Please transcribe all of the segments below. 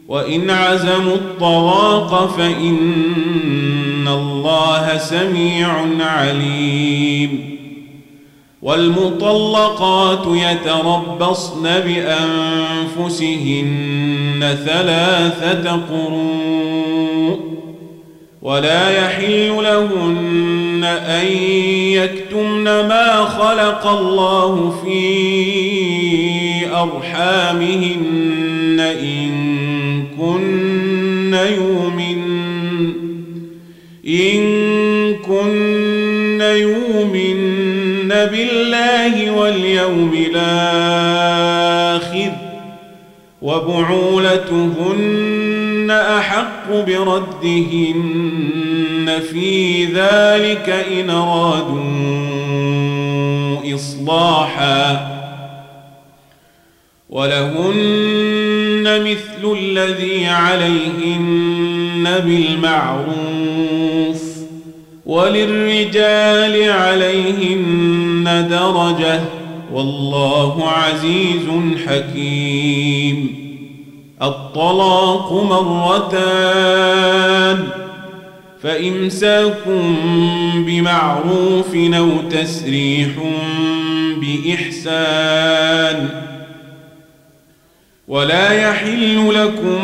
وإن عزموا الطلاق فإن الله سميع عليم والمطلقات يتربصن بأنفسهن 3 قروء ولا يحل لهن أن يكتمن ما خلق الله في أرحامهن إن كن يؤمن بالله واليوم الآخر وبعولتهن أحق بردهن في ذلك إن أرادوا إصلاحا ولهن مثل الذي عليهن بالمعروف وللرجال عليهن درجة والله عزيز حكيم الطلاق 2 فإمساك بمعروف أو تسريح بإحسان ولا يحل لكم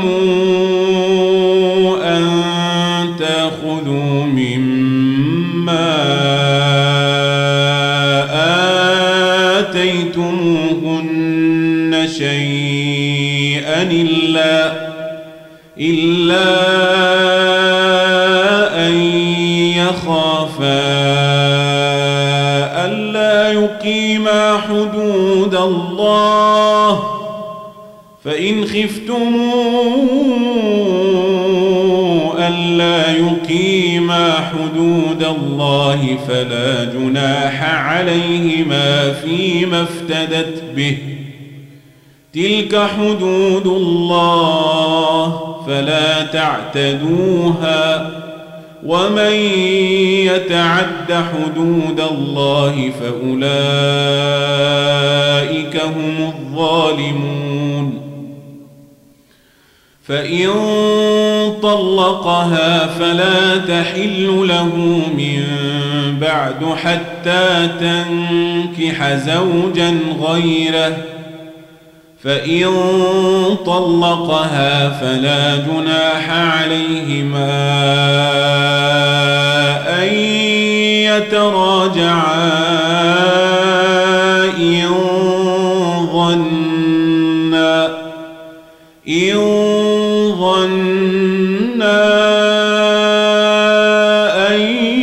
أن تأخذوا مما آتيتموهن شيئا إلا أن يخافا ألا يقيما حدود الله فإن خفتم ألا يقيما حدود الله فلا جناح عليهما فيما افتدت به تلك حدود الله فلا تعتدوها ومن يتعد حدود الله فأولئك هم الظالمون فإن طلقها فلا تحل له من بعد حتى تنكح زوجا غيره فإن طلقها فلا جناح عليهما أن يتراجعا إن ظنا أن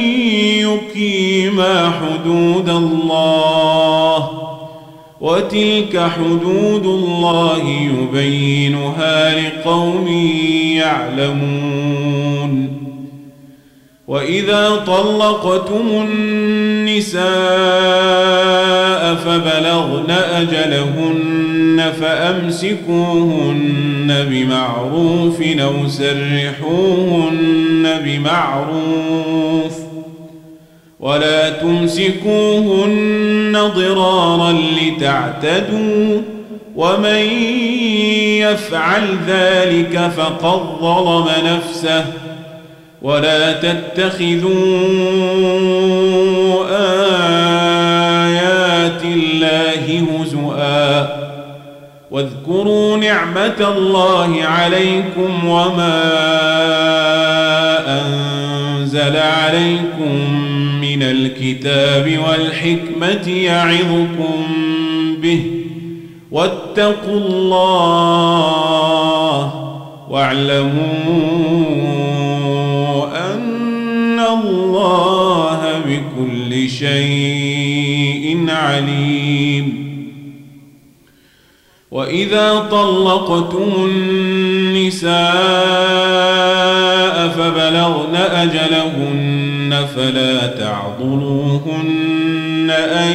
يقيما حدود الله وتلك حدود الله يبينها لقوم يعلمون وإذا طلقتم النساء فبلغن أجلهن فأمسكوهن بمعروف أو سرحوهن بمعروف ولا تمسكوهن ضرارا لتعتدوا ومن يفعل ذلك فقد ظلم نفسه ولا تتخذوا آيات الله هزؤا واذكروا نعمة الله عليكم وما أنزل عليكم من الكتاب والحكمة يعظكم به واتقوا الله واعلموا أن الله بكل شيء عليم وإذا طلقتم النساء فبلغن أجلهن فلا تعضلوهن أن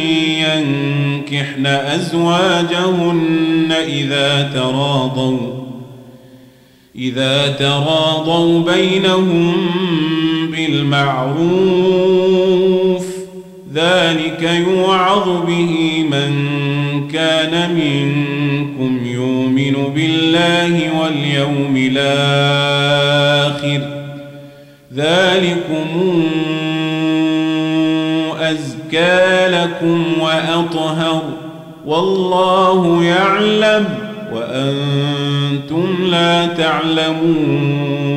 ينكحن أزواجهن إذا تراضوا بينهم بالمعروف ذلك يوعظ به من كان منكم منكم يؤمن بالله واليوم الآخر ذلكم أزكى لكم وأطهر والله يعلم وأنتم لا تعلمون